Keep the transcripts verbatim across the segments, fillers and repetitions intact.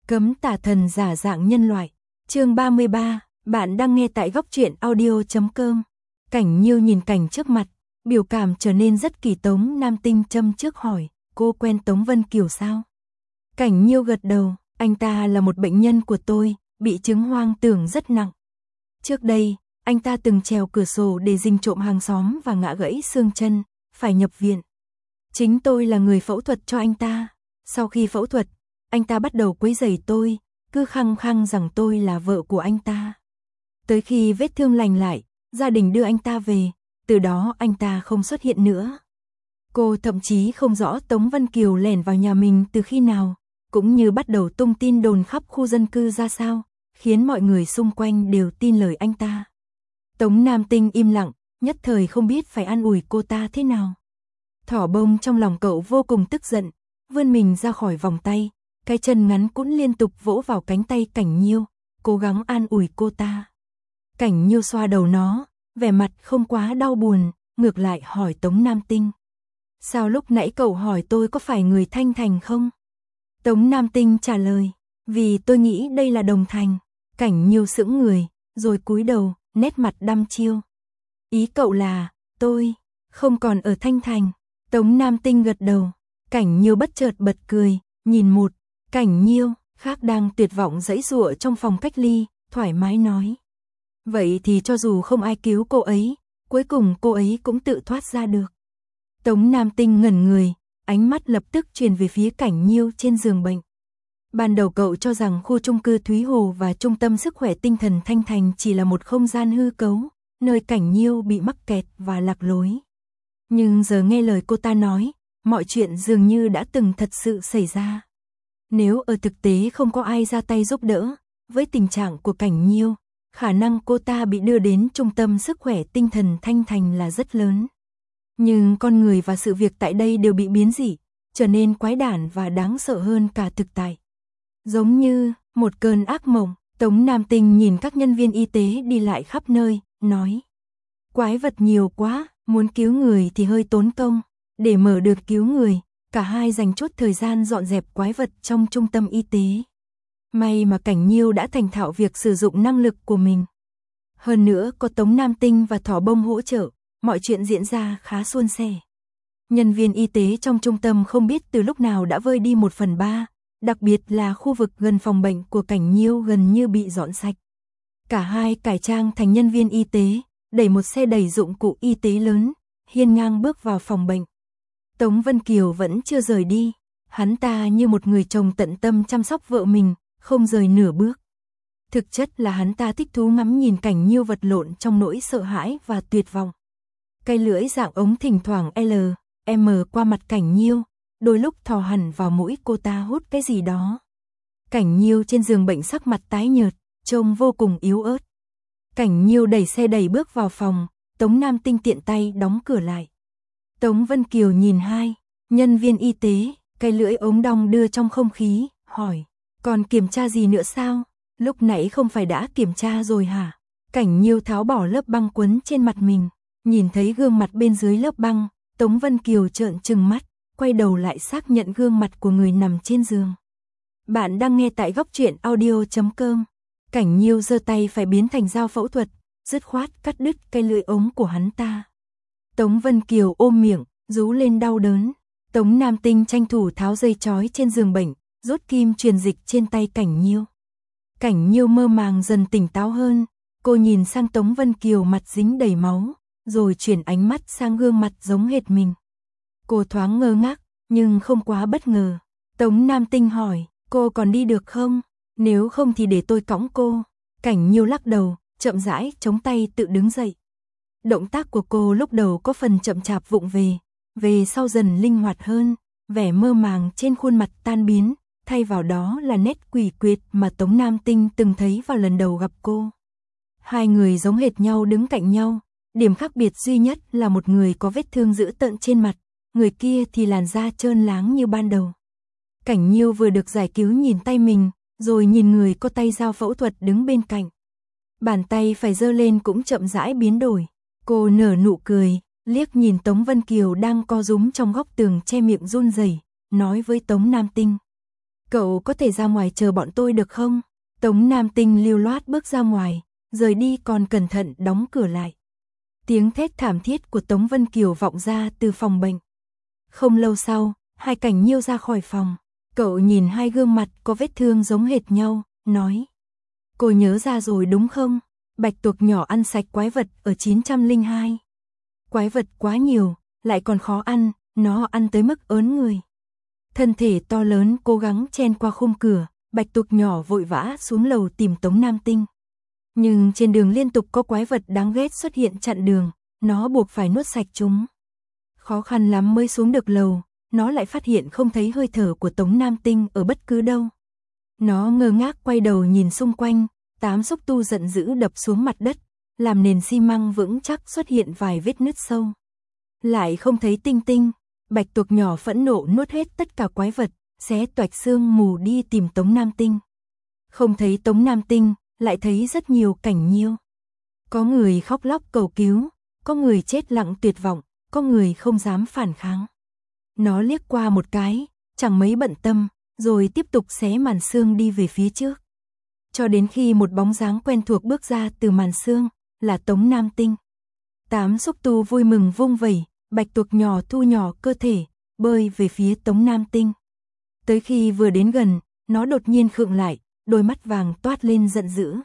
Cấm tà thần giả dạng nhân loại. Chương ba mươi ba, bạn đang nghe tại góc truyện audio chấm com. Cảnh Nhiêu nhìn cảnh trước mặt, biểu cảm trở nên rất kỳ. Tống Nam Tinh châm trước hỏi, cô quen Tống Vân Kiều sao? Cảnh Nhiêu gật đầu, anh ta là một bệnh nhân của tôi, bị chứng hoang tưởng rất nặng. Trước đây, anh ta từng trèo cửa sổ để rình trộm hàng xóm và ngã gãy xương chân, phải nhập viện. Chính tôi là người phẫu thuật cho anh ta. Sau khi phẫu thuật, anh ta bắt đầu quấy rầy tôi, cứ khăng khăng rằng tôi là vợ của anh ta. Tới khi vết thương lành lại, gia đình đưa anh ta về, từ đó anh ta không xuất hiện nữa. Cô thậm chí không rõ Tống Vân Kiều lẻn vào nhà mình từ khi nào, cũng như bắt đầu tung tin đồn khắp khu dân cư ra sao, khiến mọi người xung quanh đều tin lời anh ta. Tống Nam Tinh im lặng, nhất thời không biết phải an ủi cô ta thế nào. Thỏ bông trong lòng cậu vô cùng tức giận, vươn mình ra khỏi vòng tay, cái chân ngắn cũn liên tục vỗ vào cánh tay Cảnh Nhiêu, cố gắng an ủi cô ta. Cảnh Nhiêu xoa đầu nó, vẻ mặt không quá đau buồn, ngược lại hỏi Tống Nam Tinh. Sao lúc nãy cậu hỏi tôi có phải người Thanh Thành không? Tống Nam Tinh trả lời, vì tôi nghĩ đây là Đồng Thành. Cảnh Nhiêu sững người, rồi cúi đầu, nét mặt đăm chiêu. Ý cậu là, tôi, không còn ở Thanh Thành. Tống Nam Tinh gật đầu, Cảnh Nhiêu bất chợt bật cười, nhìn một, Cảnh Nhiêu, khác đang tuyệt vọng giãy giụa trong phòng cách ly, thoải mái nói. Vậy thì cho dù không ai cứu cô ấy, cuối cùng cô ấy cũng tự thoát ra được. Tống Nam Tinh ngẩn người, ánh mắt lập tức truyền về phía Cảnh Nhiêu trên giường bệnh. Ban đầu cậu cho rằng khu chung cư Thúy Hồ và trung tâm sức khỏe tinh thần Thanh Thành chỉ là một không gian hư cấu, nơi Cảnh Nhiêu bị mắc kẹt và lạc lối. Nhưng giờ nghe lời cô ta nói, mọi chuyện dường như đã từng thật sự xảy ra. Nếu ở thực tế không có ai ra tay giúp đỡ, với tình trạng của Cảnh Nhiêu, khả năng cô ta bị đưa đến trung tâm sức khỏe tinh thần Thanh Thành là rất lớn. Nhưng con người và sự việc tại đây đều bị biến dị, trở nên quái đản và đáng sợ hơn cả thực tại. Giống như một cơn ác mộng, Tống Nam Tinh nhìn các nhân viên y tế đi lại khắp nơi, nói. Quái vật nhiều quá, muốn cứu người thì hơi tốn công. Để mở được cứu người, cả hai dành chút thời gian dọn dẹp quái vật trong trung tâm y tế. May mà Cảnh Nhiêu đã thành thạo việc sử dụng năng lực của mình. Hơn nữa có Tống Nam Tinh và Thỏ Bông hỗ trợ, mọi chuyện diễn ra khá suôn sẻ. Nhân viên y tế trong trung tâm không biết từ lúc nào đã vơi đi một phần ba, đặc biệt là khu vực gần phòng bệnh của Cảnh Nhiêu gần như bị dọn sạch. Cả hai cải trang thành nhân viên y tế, đẩy một xe đẩy dụng cụ y tế lớn, hiên ngang bước vào phòng bệnh. Tống Vân Kiều vẫn chưa rời đi, hắn ta như một người chồng tận tâm chăm sóc vợ mình, không rời nửa bước. Thực chất là hắn ta thích thú ngắm nhìn Cảnh Nhiêu vật lộn trong nỗi sợ hãi và tuyệt vọng. Cái lưỡi dạng ống thỉnh thoảng L, M qua mặt Cảnh Nhiêu, đôi lúc thò hẳn vào mũi cô ta hút cái gì đó. Cảnh Nhiêu trên giường bệnh sắc mặt tái nhợt, trông vô cùng yếu ớt. Cảnh Nhiêu đẩy xe đẩy bước vào phòng, Tống Nam Tinh tiện tay đóng cửa lại. Tống Vân Kiều nhìn hai nhân viên y tế, cái lưỡi ống đong đưa trong không khí, hỏi, còn kiểm tra gì nữa sao? Lúc nãy không phải đã kiểm tra rồi hả? Cảnh Nhiêu tháo bỏ lớp băng quấn trên mặt mình, nhìn thấy gương mặt bên dưới lớp băng, Tống Vân Kiều trợn trừng mắt, quay đầu lại xác nhận gương mặt của người nằm trên giường. Bạn đang nghe tại góc truyện audio chấm com. Cảnh Nhiêu giơ tay phải biến thành dao phẫu thuật, dứt khoát cắt đứt cây lưỡi ống của hắn ta. Tống Vân Kiều ôm miệng, rú lên đau đớn. Tống Nam Tinh tranh thủ tháo dây trói trên giường bệnh, rút kim truyền dịch trên tay Cảnh Nhiêu. Cảnh Nhiêu mơ màng dần tỉnh táo hơn, cô nhìn sang Tống Vân Kiều mặt dính đầy máu, rồi chuyển ánh mắt sang gương mặt giống hệt mình. Cô thoáng ngơ ngác, nhưng không quá bất ngờ. Tống Nam Tinh hỏi, cô còn đi được không? Nếu không thì để tôi cõng cô. Cảnh Nhiêu lắc đầu, chậm rãi chống tay tự đứng dậy. Động tác của cô lúc đầu có phần chậm chạp vụng về, về sau dần linh hoạt hơn, vẻ mơ màng trên khuôn mặt tan biến, thay vào đó là nét quỷ quyệt mà Tống Nam Tinh từng thấy vào lần đầu gặp cô. Hai người giống hệt nhau đứng cạnh nhau, điểm khác biệt duy nhất là một người có vết thương dữ tợn trên mặt, người kia thì làn da trơn láng như ban đầu. Cảnh Nhiêu vừa được giải cứu nhìn tay mình, rồi nhìn người có tay dao phẫu thuật đứng bên cạnh. Bàn tay phải giơ lên cũng chậm rãi biến đổi. Cô nở nụ cười, liếc nhìn Tống Vân Kiều đang co rúm trong góc tường che miệng run rẩy, nói với Tống Nam Tinh. Cậu có thể ra ngoài chờ bọn tôi được không? Tống Nam Tinh lưu loát bước ra ngoài, rời đi còn cẩn thận đóng cửa lại. Tiếng thét thảm thiết của Tống Vân Kiều vọng ra từ phòng bệnh. Không lâu sau, hai Cảnh Nhiêu ra khỏi phòng. Cậu nhìn hai gương mặt có vết thương giống hệt nhau, nói. Cô nhớ ra rồi đúng không? Bạch tuộc nhỏ ăn sạch quái vật ở chín trăm lẻ hai. Quái vật quá nhiều, lại còn khó ăn, nó ăn tới mức ớn người. Thân thể to lớn cố gắng chen qua khung cửa, bạch tuộc nhỏ vội vã xuống lầu tìm Tống Nam Tinh. Nhưng trên đường liên tục có quái vật đáng ghét xuất hiện chặn đường, nó buộc phải nuốt sạch chúng. Khó khăn lắm mới xuống được lầu, nó lại phát hiện không thấy hơi thở của Tống Nam Tinh ở bất cứ đâu. Nó ngơ ngác quay đầu nhìn xung quanh, tám xúc tu giận dữ đập xuống mặt đất, làm nền xi măng vững chắc xuất hiện vài vết nứt sâu. Lại không thấy Tinh Tinh, bạch tuộc nhỏ phẫn nộ nuốt hết tất cả quái vật, xé toạch xương mù đi tìm Tống Nam Tinh. Không thấy Tống Nam Tinh, lại thấy rất nhiều Cảnh Nhiêu. Có người khóc lóc cầu cứu, có người chết lặng tuyệt vọng, có người không dám phản kháng. Nó liếc qua một cái, chẳng mấy bận tâm, rồi tiếp tục xé màn xương đi về phía trước. Cho đến khi một bóng dáng quen thuộc bước ra từ màn xương, là Tống Nam Tinh. Tám xúc tu vui mừng vung vẩy, bạch tuộc nhỏ thu nhỏ cơ thể, bơi về phía Tống Nam Tinh. Tới khi vừa đến gần, nó đột nhiên khựng lại, đôi mắt vàng toát lên giận dữ.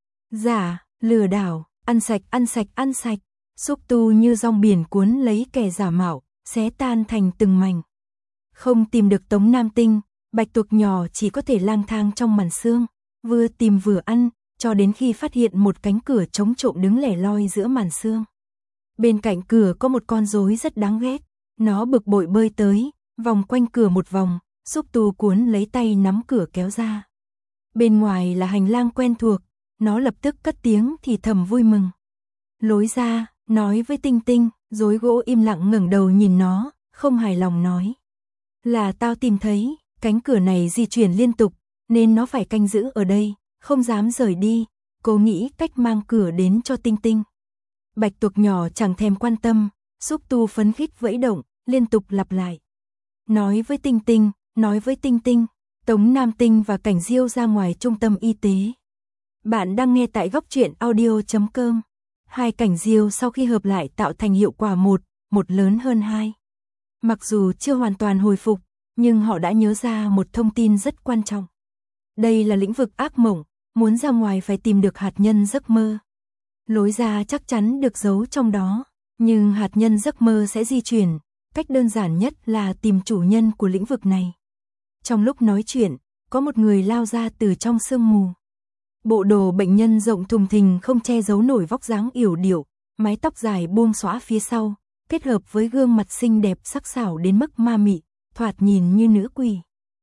Giả, lừa đảo, ăn sạch, ăn sạch, ăn sạch. Xúc tu như rong biển cuốn lấy kẻ giả mạo, xé tan thành từng mảnh. Không tìm được Tống Nam Tinh, bạch tuộc nhỏ chỉ có thể lang thang trong màn xương, vừa tìm vừa ăn, cho đến khi phát hiện một cánh cửa trống trộm đứng lẻ loi giữa màn xương. Bên cạnh cửa có một con rối rất đáng ghét, nó bực bội bơi tới, vòng quanh cửa một vòng, xúc tu cuốn lấy tay nắm cửa kéo ra. Bên ngoài là hành lang quen thuộc, nó lập tức cất tiếng thì thầm vui mừng. Lối ra, nói với Tinh Tinh, rối gỗ im lặng ngẩng đầu nhìn nó, không hài lòng nói. Là tao tìm thấy, cánh cửa này di chuyển liên tục, nên nó phải canh giữ ở đây, không dám rời đi, cố nghĩ cách mang cửa đến cho Tinh Tinh. Bạch tuộc nhỏ chẳng thèm quan tâm, xúc tu phấn khích vẫy động, liên tục lặp lại. Nói với Tinh Tinh, nói với Tinh Tinh, Tống Nam Tinh và Cảnh Diêu ra ngoài trung tâm y tế. Bạn đang nghe tại góc truyện audio chấm com. Hai Cảnh Diêu sau khi hợp lại tạo thành hiệu quả một, một lớn hơn hai. Mặc dù chưa hoàn toàn hồi phục, nhưng họ đã nhớ ra một thông tin rất quan trọng. Đây là lĩnh vực ác mộng, muốn ra ngoài phải tìm được hạt nhân giấc mơ. Lối ra chắc chắn được giấu trong đó, nhưng hạt nhân giấc mơ sẽ di chuyển, cách đơn giản nhất là tìm chủ nhân của lĩnh vực này. Trong lúc nói chuyện, có một người lao ra từ trong sương mù. Bộ đồ bệnh nhân rộng thùng thình không che giấu nổi vóc dáng yểu điệu, mái tóc dài buông xõa phía sau, kết hợp với gương mặt xinh đẹp sắc sảo đến mức ma mị, thoạt nhìn như nữ quỷ.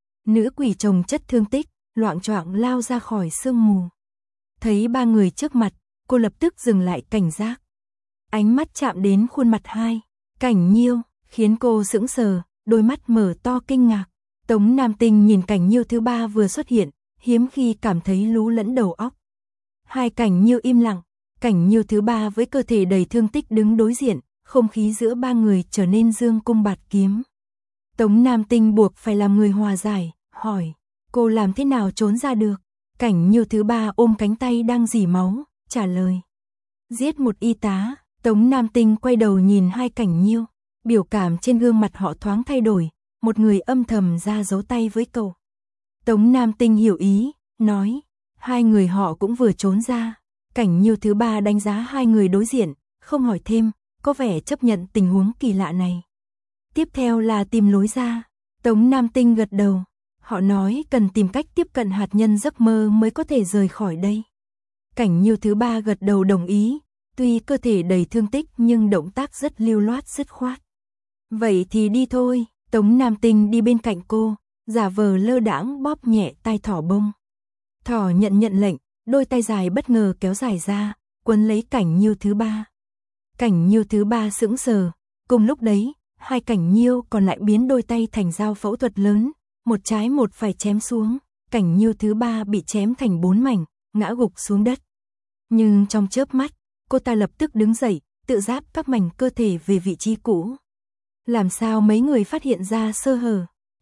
Nữ quỷ chồng chất thương tích, loạng choạng lao ra khỏi sương mù. Thấy ba người trước mặt, cô lập tức dừng lại cảnh giác. Ánh mắt chạm đến khuôn mặt hai, Cảnh Nhiêu, khiến cô sững sờ, đôi mắt mở to kinh ngạc. Tống Nam Tinh nhìn Cảnh Nhiêu thứ ba vừa xuất hiện, hiếm khi cảm thấy lú lẫn đầu óc. Hai Cảnh Nhiêu im lặng, Cảnh Nhiêu thứ ba với cơ thể đầy thương tích đứng đối diện, không khí giữa ba người trở nên dương cung bạt kiếm. Tống Nam Tinh buộc phải làm người hòa giải, hỏi, cô làm thế nào trốn ra được? Cảnh Nhiêu thứ ba ôm cánh tay đang rỉ máu, trả lời. Giết một y tá. Tống Nam Tinh quay đầu nhìn hai Cảnh Nhiêu, biểu cảm trên gương mặt họ thoáng thay đổi, một người âm thầm ra dấu tay với cậu. Tống Nam Tinh hiểu ý, nói, hai người họ cũng vừa trốn ra. Cảnh Nhiêu thứ ba đánh giá hai người đối diện, không hỏi thêm, có vẻ chấp nhận tình huống kỳ lạ này. Tiếp theo là tìm lối ra. Tống Nam Tinh gật đầu, họ nói cần tìm cách tiếp cận hạt nhân giấc mơ mới có thể rời khỏi đây. Cảnh Nhiêu thứ ba gật đầu đồng ý, tuy cơ thể đầy thương tích nhưng động tác rất lưu loát dứt khoát. Vậy thì đi thôi. Tống Nam Tinh đi bên cạnh cô, giả vờ lơ đãng bóp nhẹ tai thỏ bông. Thỏ nhận nhận lệnh, đôi tay dài bất ngờ kéo dài ra, quấn lấy Cảnh Nhiêu thứ ba. Cảnh Nhiêu thứ ba sững sờ, cùng lúc đấy, hai Cảnh Nhiêu còn lại biến đôi tay thành dao phẫu thuật lớn, một trái một phải chém xuống, Cảnh Nhiêu thứ ba bị chém thành bốn mảnh, ngã gục xuống đất. Nhưng trong chớp mắt, cô ta lập tức đứng dậy, tự giáp các mảnh cơ thể về vị trí cũ. Làm sao mấy người phát hiện ra sơ hở?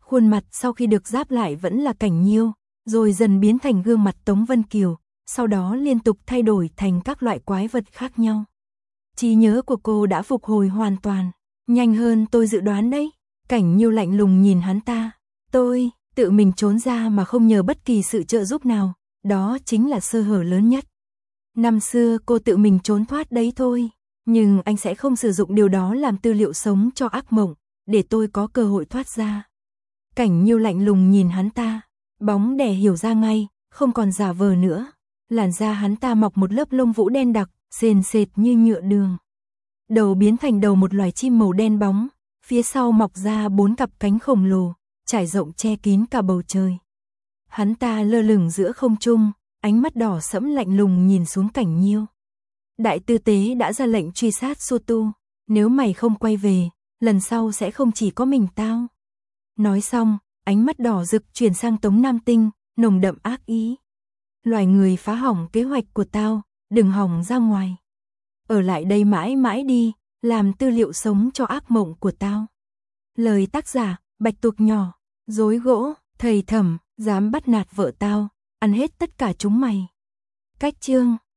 Khuôn mặt sau khi được giáp lại vẫn là Cảnh Nhiêu, rồi dần biến thành gương mặt Tống Vân Kiều, sau đó liên tục thay đổi thành các loại quái vật khác nhau. Trí nhớ của cô đã phục hồi hoàn toàn, nhanh hơn tôi dự đoán đấy. Cảnh Nhiêu lạnh lùng nhìn hắn ta. Tôi, tự mình trốn ra mà không nhờ bất kỳ sự trợ giúp nào, đó chính là sơ hở lớn nhất. Năm xưa cô tự mình trốn thoát đấy thôi, nhưng anh sẽ không sử dụng điều đó làm tư liệu sống cho ác mộng, để tôi có cơ hội thoát ra. Cảnh Nhiêu lạnh lùng nhìn hắn ta, bóng đè hiểu ra ngay, không còn giả vờ nữa. Làn da hắn ta mọc một lớp lông vũ đen đặc, sền sệt như nhựa đường. Đầu biến thành đầu một loài chim màu đen bóng, phía sau mọc ra bốn cặp cánh khổng lồ, trải rộng che kín cả bầu trời. Hắn ta lơ lửng giữa không trung, ánh mắt đỏ sẫm lạnh lùng nhìn xuống Cảnh Nhiêu. Đại tư tế đã ra lệnh truy sát Su Tu, nếu mày không quay về, lần sau sẽ không chỉ có mình tao. Nói xong, ánh mắt đỏ rực chuyển sang Tống Nam Tinh, nồng đậm ác ý. Loài người phá hỏng kế hoạch của tao, đừng hỏng ra ngoài. Ở lại đây mãi mãi đi, làm tư liệu sống cho ác mộng của tao. Lời tác giả, Bạch Tuộc Nhỏ, dối gỗ, thầy thẩm, dám bắt nạt vợ tao, ăn hết tất cả chúng mày. Cách chương